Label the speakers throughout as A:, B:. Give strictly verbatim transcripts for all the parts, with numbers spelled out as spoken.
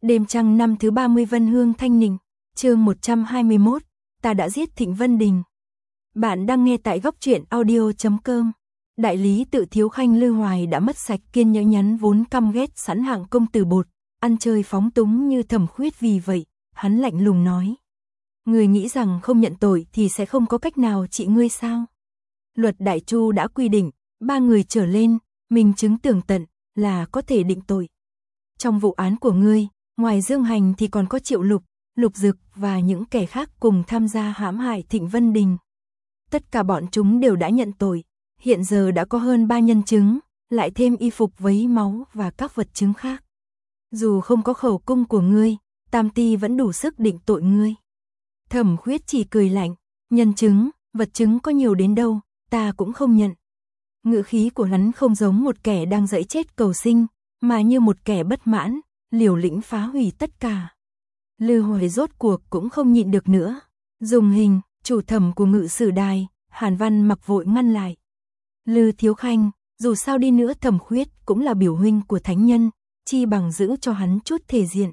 A: Đêm trăng năm thứ ba mươi Vân Hương Thanh Ninh, chương một trăm hai mươi mốt, ta đã giết Thịnh Vân Đình. Bạn đang nghe tại góc truyện audio chấm com. Đại lý Tự Thiếu Khanh Lư Hoài đã mất sạch kiên nhẫn nhắn vốn căm ghét sẵn hạng công tử bột, ăn chơi phóng túng như Thẩm Khuyết, vì vậy, hắn lạnh lùng nói: "Ngươi nghĩ rằng không nhận tội thì sẽ không có cách nào trị ngươi sao? Luật Đại Chu đã quy định, ba người trở lên, minh chứng tường tận là có thể định tội. Trong vụ án của ngươi, ngoài Dương Hành thì còn có Triệu Lục, Lục Dực và những kẻ khác cùng tham gia hãm hại Thịnh Vân Đình. Tất cả bọn chúng đều đã nhận tội, hiện giờ đã có hơn ba nhân chứng, lại thêm y phục vấy máu và các vật chứng khác. Dù không có khẩu cung của ngươi, Tam Ti vẫn đủ sức định tội ngươi." Thẩm Khuyết chỉ cười lạnh: "Nhân chứng, vật chứng có nhiều đến đâu, ta cũng không nhận." Ngữ khí của hắn không giống một kẻ đang giãy chết cầu sinh, mà như một kẻ bất mãn, liều lĩnh phá hủy tất cả. Lư Hoài rốt cuộc cũng không nhịn được nữa. Dùng Hình, chủ thẩm của Ngự Sử Đài, Hàn Văn Mặc vội ngăn lại. "Lư Thiếu Khanh, dù sao đi nữa Thẩm Khuyết cũng là biểu huynh của thánh nhân, chi bằng giữ cho hắn chút thể diện."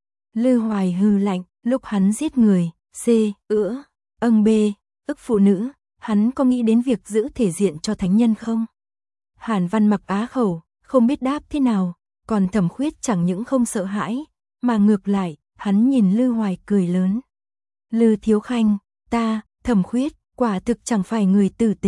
A: Lư Hoài hừ lạnh: "Lúc hắn giết người, c, ữa, âng b, ức phụ nữ, hắn có nghĩ đến việc giữ thể diện cho thánh nhân không?" Hàn Văn Mặc á khẩu, không biết đáp thế nào, còn Thẩm Khuyết chẳng những không sợ hãi, mà ngược lại, hắn nhìn Lư Hoài cười lớn. "Lư Thiếu Khanh, ta, Thẩm Khuyết, quả thực chẳng phải người tử tế.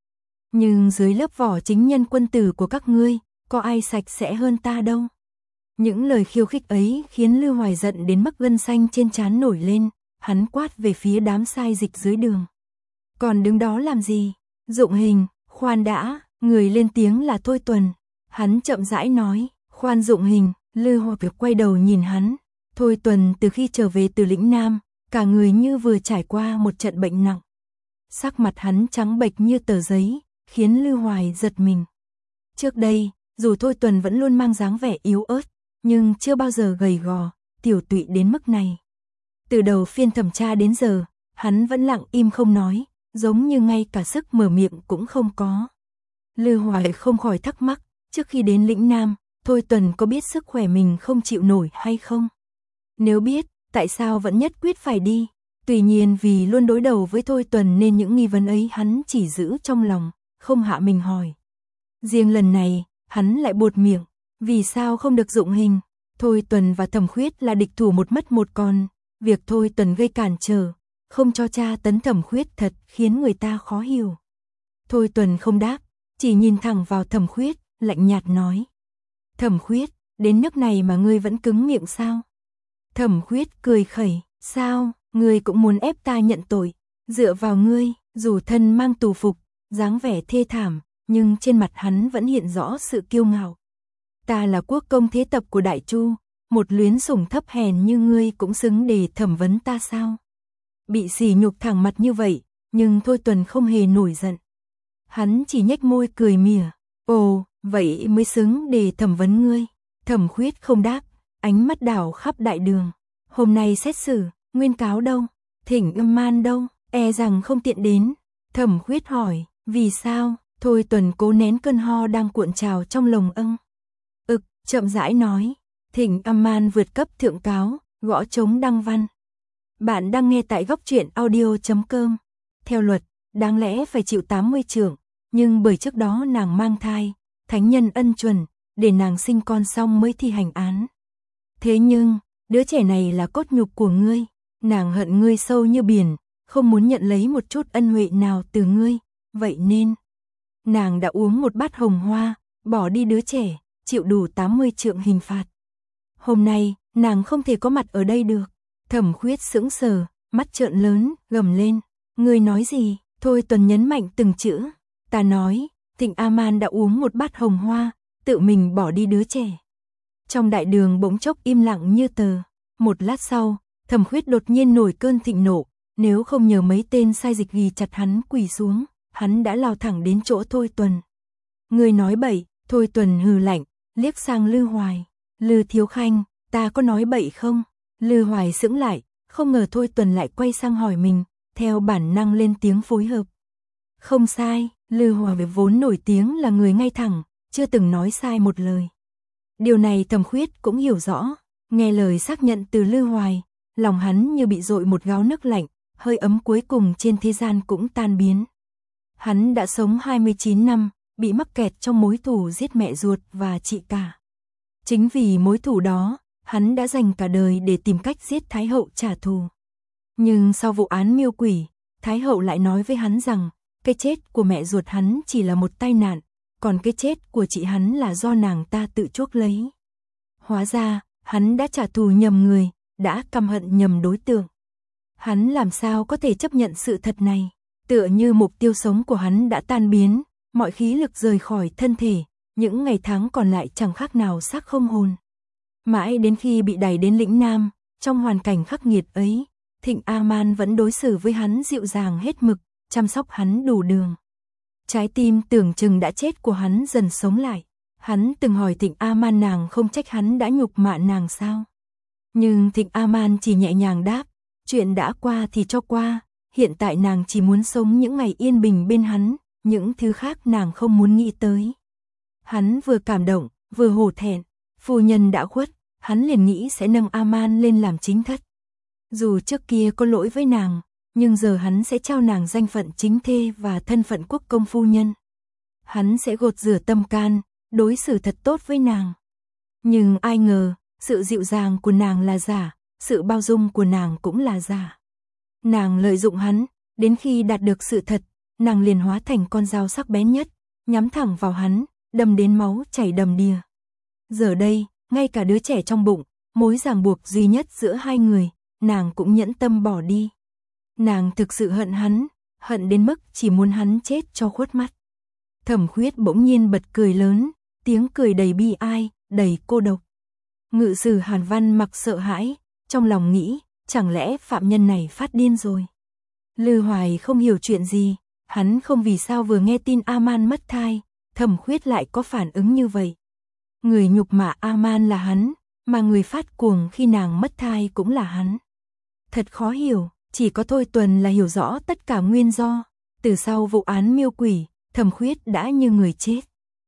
A: Nhưng dưới lớp vỏ chính nhân quân tử của các ngươi, có ai sạch sẽ hơn ta đâu." Những lời khiêu khích ấy khiến Lư Hoài giận đến mức gân xanh trên trán nổi lên, hắn quát về phía đám sai dịch dưới đường: "Còn đứng đó làm gì? Dụng Hình, khoan đã." Người lên tiếng là Thôi Tuần. Hắn chậm rãi nói: "Khoan Dụng Hình." Lư Hoài quay đầu nhìn hắn. Thôi Tuần từ khi trở về từ lĩnh Nam, cả người như vừa trải qua một trận bệnh nặng. Sắc mặt hắn trắng bệch như tờ giấy, khiến Lư Hoài giật mình. Trước đây, dù Thôi Tuần vẫn luôn mang dáng vẻ yếu ớt, nhưng chưa bao giờ gầy gò, tiểu tụy đến mức này. Từ đầu phiên thẩm tra đến giờ, hắn vẫn lặng im không nói, giống như ngay cả sức mở miệng cũng không có. Lư Hoài không khỏi thắc mắc, trước khi đến lĩnh Nam, Thôi Tuần có biết sức khỏe mình không chịu nổi hay không? Nếu biết, tại sao vẫn nhất quyết phải đi? Tuy nhiên vì luôn đối đầu với Thôi Tuần nên những nghi vấn ấy hắn chỉ giữ trong lòng, không hạ mình hỏi. Riêng lần này, hắn lại buột miệng: "Vì sao không được Dụng Hình? Thôi Tuần và Thẩm Khuyết là địch thủ một mất một còn. Việc Thôi Tuần gây cản trở, không cho tra tấn Thẩm Khuyết thật khiến người ta khó hiểu." Thôi Tuần không đáp, chỉ nhìn thẳng vào Thẩm Khuyết, lạnh nhạt nói: "Thẩm Khuyết, đến nước này mà ngươi vẫn cứng miệng sao?" Thẩm Khuyết cười khẩy: "Sao, ngươi cũng muốn ép ta nhận tội? Dựa vào ngươi." Dù thân mang tù phục, dáng vẻ thê thảm, nhưng trên mặt hắn vẫn hiện rõ sự kiêu ngạo. "Ta là quốc công thế tập của Đại Chu, một luyến sủng thấp hèn như ngươi cũng xứng để thẩm vấn ta sao?" Bị sỉ nhục thẳng mặt như vậy, nhưng Thôi Tuần không hề nổi giận. Hắn chỉ nhếch môi cười mỉa: "Ồ, vậy mới xứng để thẩm vấn ngươi." Thẩm Khuyết không đáp, ánh mắt đảo khắp đại đường. "Hôm nay xét xử, nguyên cáo đâu? Thỉnh Âm Man đâu? E rằng không tiện đến." Thẩm Khuyết hỏi: "Vì sao?" Thôi Tuần cố nén cơn ho đang cuộn trào trong lồng âng. Ực, chậm rãi nói: "Thỉnh Âm Man vượt cấp thượng cáo, gõ trống đăng văn." Bạn đang nghe tại góc truyện audio chấm com. Theo luật, đáng lẽ phải chịu tám mươi chưởng, nhưng bởi trước đó nàng mang thai, thánh nhân ân chuẩn, để nàng sinh con xong mới thi hành án. Thế nhưng, đứa trẻ này là cốt nhục của ngươi, nàng hận ngươi sâu như biển, không muốn nhận lấy một chút ân huệ nào từ ngươi, vậy nên nàng đã uống một bát hồng hoa, bỏ đi đứa trẻ, chịu đủ tám mươi trượng hình phạt. Hôm nay, nàng không thể có mặt ở đây được." Thẩm Khuyết sững sờ, mắt trợn lớn, gầm lên: "Ngươi nói gì?" Thôi Tuần nhấn mạnh từng chữ: "Ta nói, Thịnh A-man đã uống một bát hồng hoa, tự mình bỏ đi đứa trẻ." Trong đại đường bỗng chốc im lặng như tờ. Một lát sau, Thẩm Khuyết đột nhiên nổi cơn thịnh nộ, nếu không nhờ mấy tên sai dịch ghi chặt hắn quỳ xuống, hắn đã lao thẳng đến chỗ Thôi Tuần. "Ngươi nói bậy." Thôi Tuần hừ lạnh, liếc sang Lư Hoài: "Lư Thiếu Khanh, ta có nói bậy không?" Lư Hoài sững lại, không ngờ Thôi Tuần lại quay sang hỏi mình, theo bản năng lên tiếng phối hợp: "Không sai." Lư Hoài vốn nổi tiếng là người ngay thẳng, chưa từng nói sai một lời. Điều này Thẩm Khuyết cũng hiểu rõ, Nghe lời xác nhận từ Lư Hoài, lòng hắn như bị dội một gáo nước lạnh, hơi ấm cuối cùng trên thế gian cũng tan biến. Hắn đã sống hai mươi chín năm, bị mắc kẹt trong mối thù giết mẹ ruột và chị cả. Chính vì mối thù đó, hắn đã dành cả đời để tìm cách giết Thái hậu trả thù. Nhưng sau vụ án Miêu Quỷ, Thái hậu lại nói với hắn rằng, cái chết của mẹ ruột hắn chỉ là một tai nạn, còn cái chết của chị hắn là do nàng ta tự chuốc lấy. Hóa ra, hắn đã trả thù nhầm người, đã căm hận nhầm đối tượng. Hắn làm sao có thể chấp nhận sự thật này, tựa như mục tiêu sống của hắn đã tan biến, mọi khí lực rời khỏi thân thể, những ngày tháng còn lại chẳng khác nào xác không hồn. Mãi đến khi bị đẩy đến lĩnh Nam, trong hoàn cảnh khắc nghiệt ấy, Thịnh A-man vẫn đối xử với hắn dịu dàng hết mực, chăm sóc hắn đủ đường. Trái tim tưởng chừng đã chết của hắn dần sống lại. Hắn từng hỏi Thịnh A-man nàng không trách hắn đã nhục mạ nàng sao. Nhưng Thịnh A-man chỉ nhẹ nhàng đáp, chuyện đã qua thì cho qua, hiện tại nàng chỉ muốn sống những ngày yên bình bên hắn, những thứ khác nàng không muốn nghĩ tới. Hắn vừa cảm động, vừa hổ thẹn, phu nhân đã khuất, hắn liền nghĩ sẽ nâng A-man lên làm chính thất. Dù trước kia có lỗi với nàng, nhưng giờ hắn sẽ trao nàng danh phận chính thê và thân phận quốc công phu nhân. Hắn sẽ gột rửa tâm can, đối xử thật tốt với nàng. Nhưng ai ngờ, sự dịu dàng của nàng là giả, sự bao dung của nàng cũng là giả. Nàng lợi dụng hắn, đến khi đạt được sự thật, nàng liền hóa thành con dao sắc bén nhất, nhắm thẳng vào hắn, đâm đến máu chảy đầm đìa. Giờ đây, ngay cả đứa trẻ trong bụng, mối ràng buộc duy nhất giữa hai người, nàng cũng nhẫn tâm bỏ đi. Nàng thực sự hận hắn, hận đến mức chỉ muốn hắn chết cho khuất mắt. Thẩm Khuyết bỗng nhiên bật cười lớn, tiếng cười đầy bi ai, đầy cô độc. Ngự sử Hàn Văn mặc sợ hãi, trong lòng nghĩ, chẳng lẽ phạm nhân này phát điên rồi. Lư Hoài không hiểu chuyện gì, hắn không vì sao vừa nghe tin A-man mất thai, Thẩm Khuyết lại có phản ứng như vậy. Người nhục mạ A-man là hắn, mà người phát cuồng khi nàng mất thai cũng là hắn. Thật khó hiểu, chỉ có Thôi Tuần là hiểu rõ tất cả nguyên do. Từ sau vụ án Miêu Quỷ, Thẩm Khuyết đã như người chết.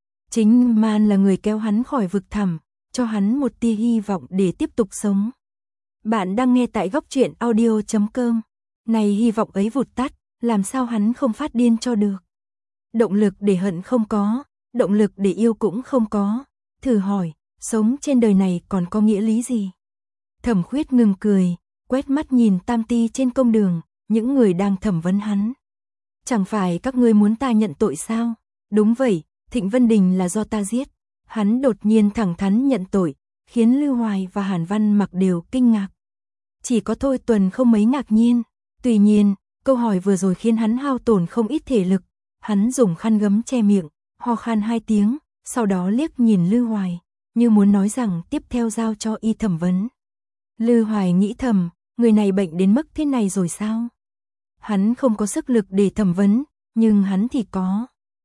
A: Chính Man là người kéo hắn khỏi vực thẳm, cho hắn một tia hy vọng để tiếp tục sống. Bạn đang nghe tại góc truyện audio chấm com. Này hy vọng ấy vụt tắt, làm sao hắn không phát điên cho được. Động lực để hận không có, động lực để yêu cũng không có. Thử hỏi, sống trên đời này còn có nghĩa lý gì? Thẩm Khuyết ngừng cười, quét mắt nhìn tam ti trên công đường, những người đang thẩm vấn hắn. Chẳng phải các ngươi muốn ta nhận tội sao? Đúng vậy, Thịnh Vân Đình là do ta giết. Hắn đột nhiên thẳng thắn nhận tội, khiến Lư Hoài và Hàn Văn Mặc đều kinh ngạc. Chỉ có Thôi Tuần không mấy ngạc nhiên. Tuy nhiên, câu hỏi vừa rồi khiến hắn hao tổn không ít thể lực. Hắn dùng khăn gấm che miệng, ho khan hai tiếng, sau đó liếc nhìn Lư Hoài, như muốn nói rằng tiếp theo giao cho y thẩm vấn. Lư Hoài nghĩ thầm, người này bệnh đến mức thế này rồi sao? Hắn không có sức lực để thẩm vấn, nhưng hắn thì có.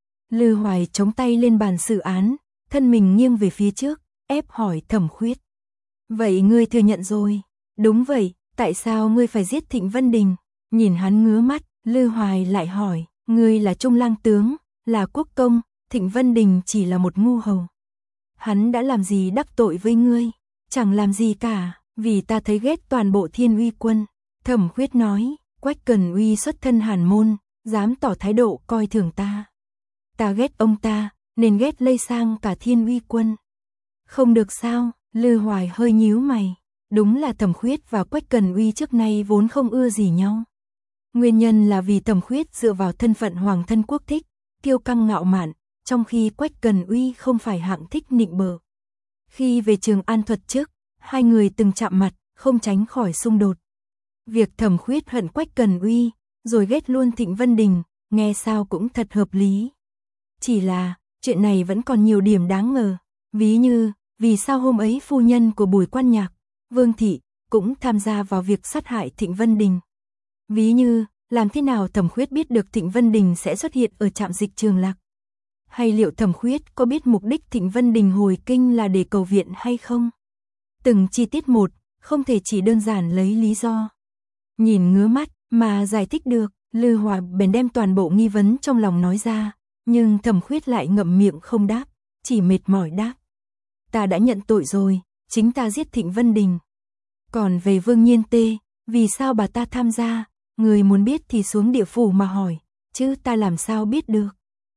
A: Lư Hoài chống tay lên bàn xử án, thân mình nghiêng về phía trước, ép hỏi Thẩm Khuyết. Vậy ngươi thừa nhận rồi? Đúng vậy, tại sao ngươi phải giết Thịnh Vân Đình? Nhìn hắn ngứa mắt, Lư Hoài lại hỏi, ngươi là trung lang tướng, là quốc công, Thịnh Vân Đình chỉ là một ngu hầu. Hắn đã làm gì đắc tội với ngươi? Chẳng làm gì cả, vì ta thấy ghét toàn bộ Thiên Uy quân. Thẩm Khuyết nói, Quách Cần Uy xuất thân Hàn môn, dám tỏ thái độ coi thường ta. Ta ghét ông ta, nên ghét lây sang cả Thiên Uy quân. Không được sao? Lư Hoài hơi nhíu mày. Đúng là Thẩm Khuyết và Quách Cần Uy trước nay vốn không ưa gì nhau. Nguyên nhân là vì Thẩm Khuyết dựa vào thân phận hoàng thân quốc thích, kiêu căng ngạo mạn, trong khi Quách Cần Uy không phải hạng thích nịnh bợ. Khi về Trường An thuật trước, hai người từng chạm mặt, không tránh khỏi xung đột. Việc Thẩm Khuyết hận Quách Cần Uy, rồi ghét luôn Thịnh Vân Đình, nghe sao cũng thật hợp lý. Chỉ là, chuyện này vẫn còn nhiều điểm đáng ngờ. Ví như, vì sao hôm ấy phu nhân của Bùi Quan Nhạc, Vương Thị, cũng tham gia vào việc sát hại Thịnh Vân Đình. Ví như, làm thế nào Thẩm Khuyết biết được Thịnh Vân Đình sẽ xuất hiện ở trạm dịch Trường Lạc? Hay liệu Thẩm Khuyết có biết mục đích Thịnh Vân Đình hồi kinh là để cầu viện hay không? Từng chi tiết một, không thể chỉ đơn giản lấy lý do nhìn ngứa mắt mà giải thích được. Lư Hoài bèn đem toàn bộ nghi vấn trong lòng nói ra, nhưng Thẩm Khuyết lại ngậm miệng không đáp, chỉ mệt mỏi đáp. Ta đã nhận tội rồi, chính ta giết Thịnh Vân Đình. Còn về Vương Nhiên Tê, vì sao bà ta tham gia, người muốn biết thì xuống địa phủ mà hỏi, chứ ta làm sao biết được.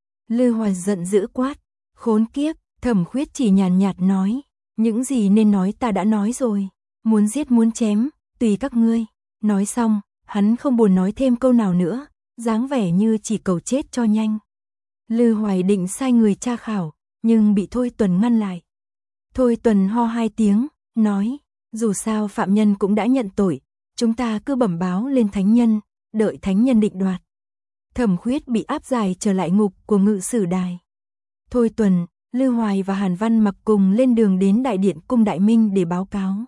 A: Lư Hoài giận dữ quát, khốn kiếp. Thẩm Khuyết chỉ nhàn nhạt nói, những gì nên nói ta đã nói rồi, muốn giết muốn chém, tùy các ngươi. Nói xong, hắn không buồn nói thêm câu nào nữa, dáng vẻ như chỉ cầu chết cho nhanh. Lư Hoài định sai người tra khảo, nhưng bị Thôi Tuần ngăn lại. Thôi Tuần ho hai tiếng, nói, dù sao phạm nhân cũng đã nhận tội, chúng ta cứ bẩm báo lên thánh nhân, đợi thánh nhân định đoạt. Thẩm Khuyết bị áp giải trở lại ngục của ngự sử đài. Thôi Tuần, Lư Hoài và Hàn Văn Mặc cùng lên đường đến đại điện cung Đại Minh để báo cáo.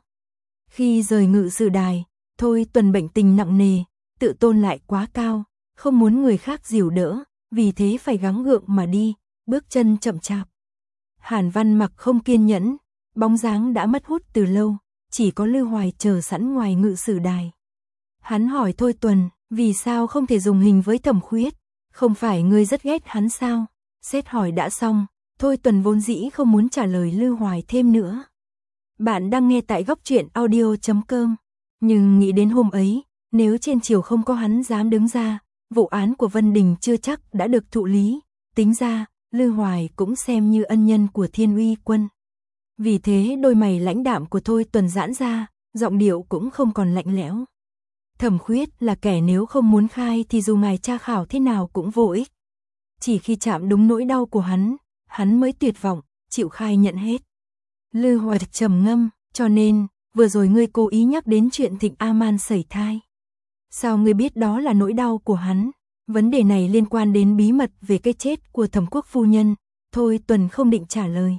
A: Khi rời ngự sử đài, Thôi Tuần bệnh tình nặng nề, tự tôn lại quá cao, không muốn người khác dìu đỡ, vì thế phải gắng gượng mà đi, bước chân chậm chạp. Hàn Văn Mặc không kiên nhẫn, bóng dáng đã mất hút từ lâu, chỉ có Lư Hoài chờ sẵn ngoài ngự sử đài. Hắn hỏi Thôi Tuần, vì sao không thể dùng hình với Thẩm Khuyết, không phải ngươi rất ghét hắn sao? Xét hỏi đã xong, Thôi Tuần vốn dĩ không muốn trả lời Lư Hoài thêm nữa. Bạn đang nghe tại góc truyện audio chấm com, nhưng nghĩ đến hôm ấy, nếu trên triều không có hắn dám đứng ra, vụ án của Vân Đình chưa chắc đã được thụ lý, tính ra, Lư Hoài cũng xem như ân nhân của Thiên Uy Quân. Vì thế đôi mày lãnh đạm của Thôi Tuần giãn ra, giọng điệu cũng không còn lạnh lẽo. Thẩm Khuyết là kẻ nếu không muốn khai thì dù ngài tra khảo thế nào cũng vô ích. Chỉ khi chạm đúng nỗi đau của hắn, hắn mới tuyệt vọng, chịu khai nhận hết. Lư Hoài trầm ngâm, cho nên, vừa rồi ngươi cố ý nhắc đến chuyện Thịnh A-man sẩy thai. Sao ngươi biết đó là nỗi đau của hắn? Vấn đề này liên quan đến bí mật về cái chết của Thẩm Quốc phu nhân, Thôi Tuần không định trả lời.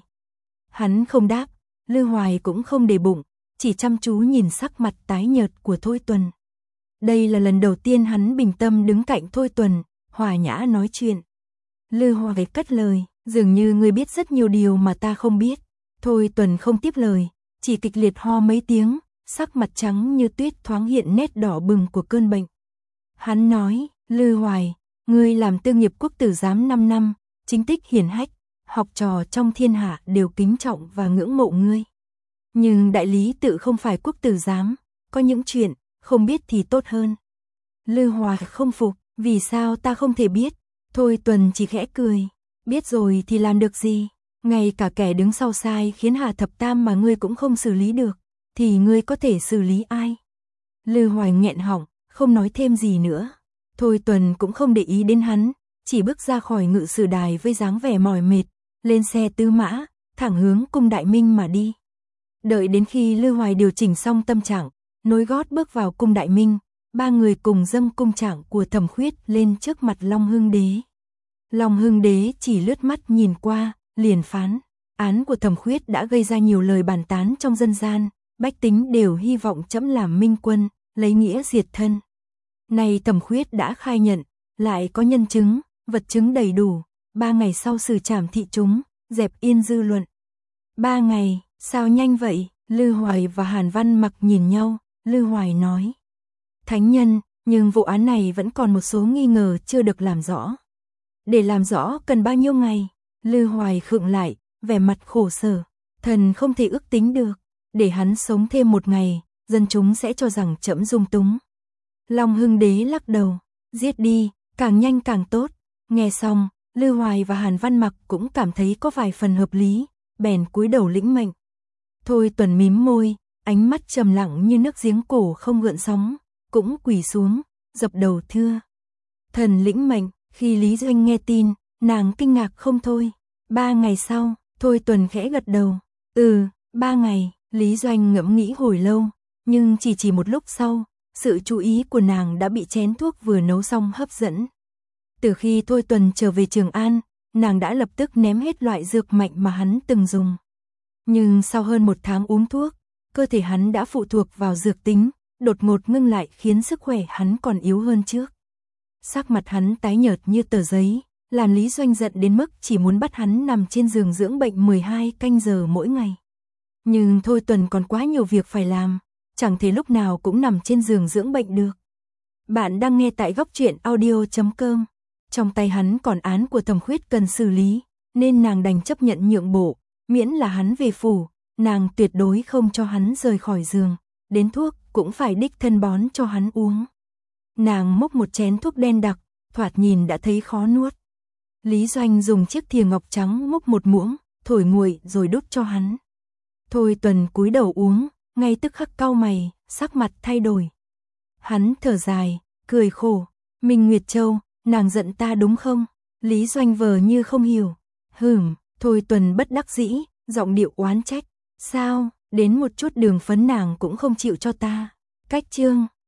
A: Hắn không đáp, Lư Hoài cũng không để bụng, chỉ chăm chú nhìn sắc mặt tái nhợt của Thôi Tuần. Đây là lần đầu tiên hắn bình tâm đứng cạnh Thôi Tuần, hòa nhã nói chuyện. Lư Hoài cất lời, dường như ngươi biết rất nhiều điều mà ta không biết. Thôi Tuần không tiếp lời, chỉ kịch liệt ho mấy tiếng, sắc mặt trắng như tuyết thoáng hiện nét đỏ bừng của cơn bệnh. Hắn nói, Lư Hoài, ngươi làm tư nghiệp quốc tử giám năm năm, chính tích hiển hách, học trò trong thiên hạ đều kính trọng và ngưỡng mộ ngươi. Nhưng đại lý tự không phải quốc tử giám, có những chuyện, không biết thì tốt hơn. Lư Hoài không phục, vì sao ta không thể biết? Thôi Tuần chỉ khẽ cười, biết rồi thì làm được gì? Ngay cả kẻ đứng sau sai khiến Hà Thập Tam mà ngươi cũng không xử lý được, thì ngươi có thể xử lý ai? Lư Hoài nghẹn họng, không nói thêm gì nữa. Thôi Tuần cũng không để ý đến hắn, chỉ bước ra khỏi ngự sử đài với dáng vẻ mỏi mệt, lên xe tư mã, thẳng hướng cung Đại Minh mà đi. Đợi đến khi Lư Hoài điều chỉnh xong tâm trạng, nối gót bước vào cung Đại Minh, ba người cùng dâng cung trạng của Thẩm Khuyết lên trước mặt Long Hưng Đế. Long Hưng Đế chỉ lướt mắt nhìn qua, liền phán, án của Thẩm Khuyết đã gây ra nhiều lời bàn tán trong dân gian, bách tính đều hy vọng trẫm làm minh quân, lấy nghĩa diệt thân. Này Thẩm Khuyết đã khai nhận, lại có nhân chứng, vật chứng đầy đủ, ba ngày sau xử trảm thị chúng, dẹp yên dư luận. Ba ngày, sao nhanh vậy? Lư Hoài và Hàn Văn Mặc nhìn nhau, Lư Hoài nói. Thánh nhân, nhưng vụ án này vẫn còn một số nghi ngờ chưa được làm rõ. Để làm rõ cần bao nhiêu ngày? Lư Hoài khựng lại, vẻ mặt khổ sở. Thần không thể ước tính được, để hắn sống thêm một ngày, dân chúng sẽ cho rằng trẫm dung túng. Long Hưng Đế lắc đầu, giết đi, càng nhanh càng tốt. Nghe xong, Lư Hoài và Hàn Văn Mặc cũng cảm thấy có vài phần hợp lý, bèn cúi đầu lĩnh mệnh. Thôi Tuần mím môi, ánh mắt trầm lặng như nước giếng cổ không gợn sóng, cũng quỳ xuống, dập đầu thưa. Thần lĩnh mệnh. Khi Lý Doanh nghe tin, nàng kinh ngạc không thôi. Ba ngày sau, Thôi Tuần khẽ gật đầu. Ừ, ba ngày, Lý Doanh ngẫm nghĩ hồi lâu, nhưng chỉ chỉ một lúc sau, sự chú ý của nàng đã bị chén thuốc vừa nấu xong hấp dẫn. Từ khi Thôi Tuần trở về Trường An, nàng đã lập tức ném hết loại dược mạnh mà hắn từng dùng. Nhưng sau hơn một tháng uống thuốc, cơ thể hắn đã phụ thuộc vào dược tính, đột ngột ngưng lại khiến sức khỏe hắn còn yếu hơn trước. Sắc mặt hắn tái nhợt như tờ giấy, làm Lý Doanh giận đến mức chỉ muốn bắt hắn nằm trên giường dưỡng bệnh mười hai canh giờ mỗi ngày. Nhưng Thôi Tuần còn quá nhiều việc phải làm, chẳng thể lúc nào cũng nằm trên giường dưỡng bệnh được. Bạn đang nghe tại góc truyện audio chấm com. Trong tay hắn còn án của Thẩm Khuyết cần xử lý, nên nàng đành chấp nhận nhượng bộ, miễn là hắn về phủ, nàng tuyệt đối không cho hắn rời khỏi giường, đến thuốc cũng phải đích thân bón cho hắn uống. Nàng múc một chén thuốc đen đặc, thoạt nhìn đã thấy khó nuốt. Lý Doanh dùng chiếc thìa ngọc trắng múc một muỗng, thổi nguội rồi đút cho hắn. Thôi Tuần cúi đầu uống, ngay tức khắc cau mày, sắc mặt thay đổi. Hắn thở dài, cười khổ, Minh Nguyệt Châu, nàng giận ta đúng không? Lý Doanh vờ như không hiểu. Hửm, Thôi Tuần bất đắc dĩ, giọng điệu oán trách. Sao, đến một chút đường phấn nàng cũng không chịu cho ta. Cách chương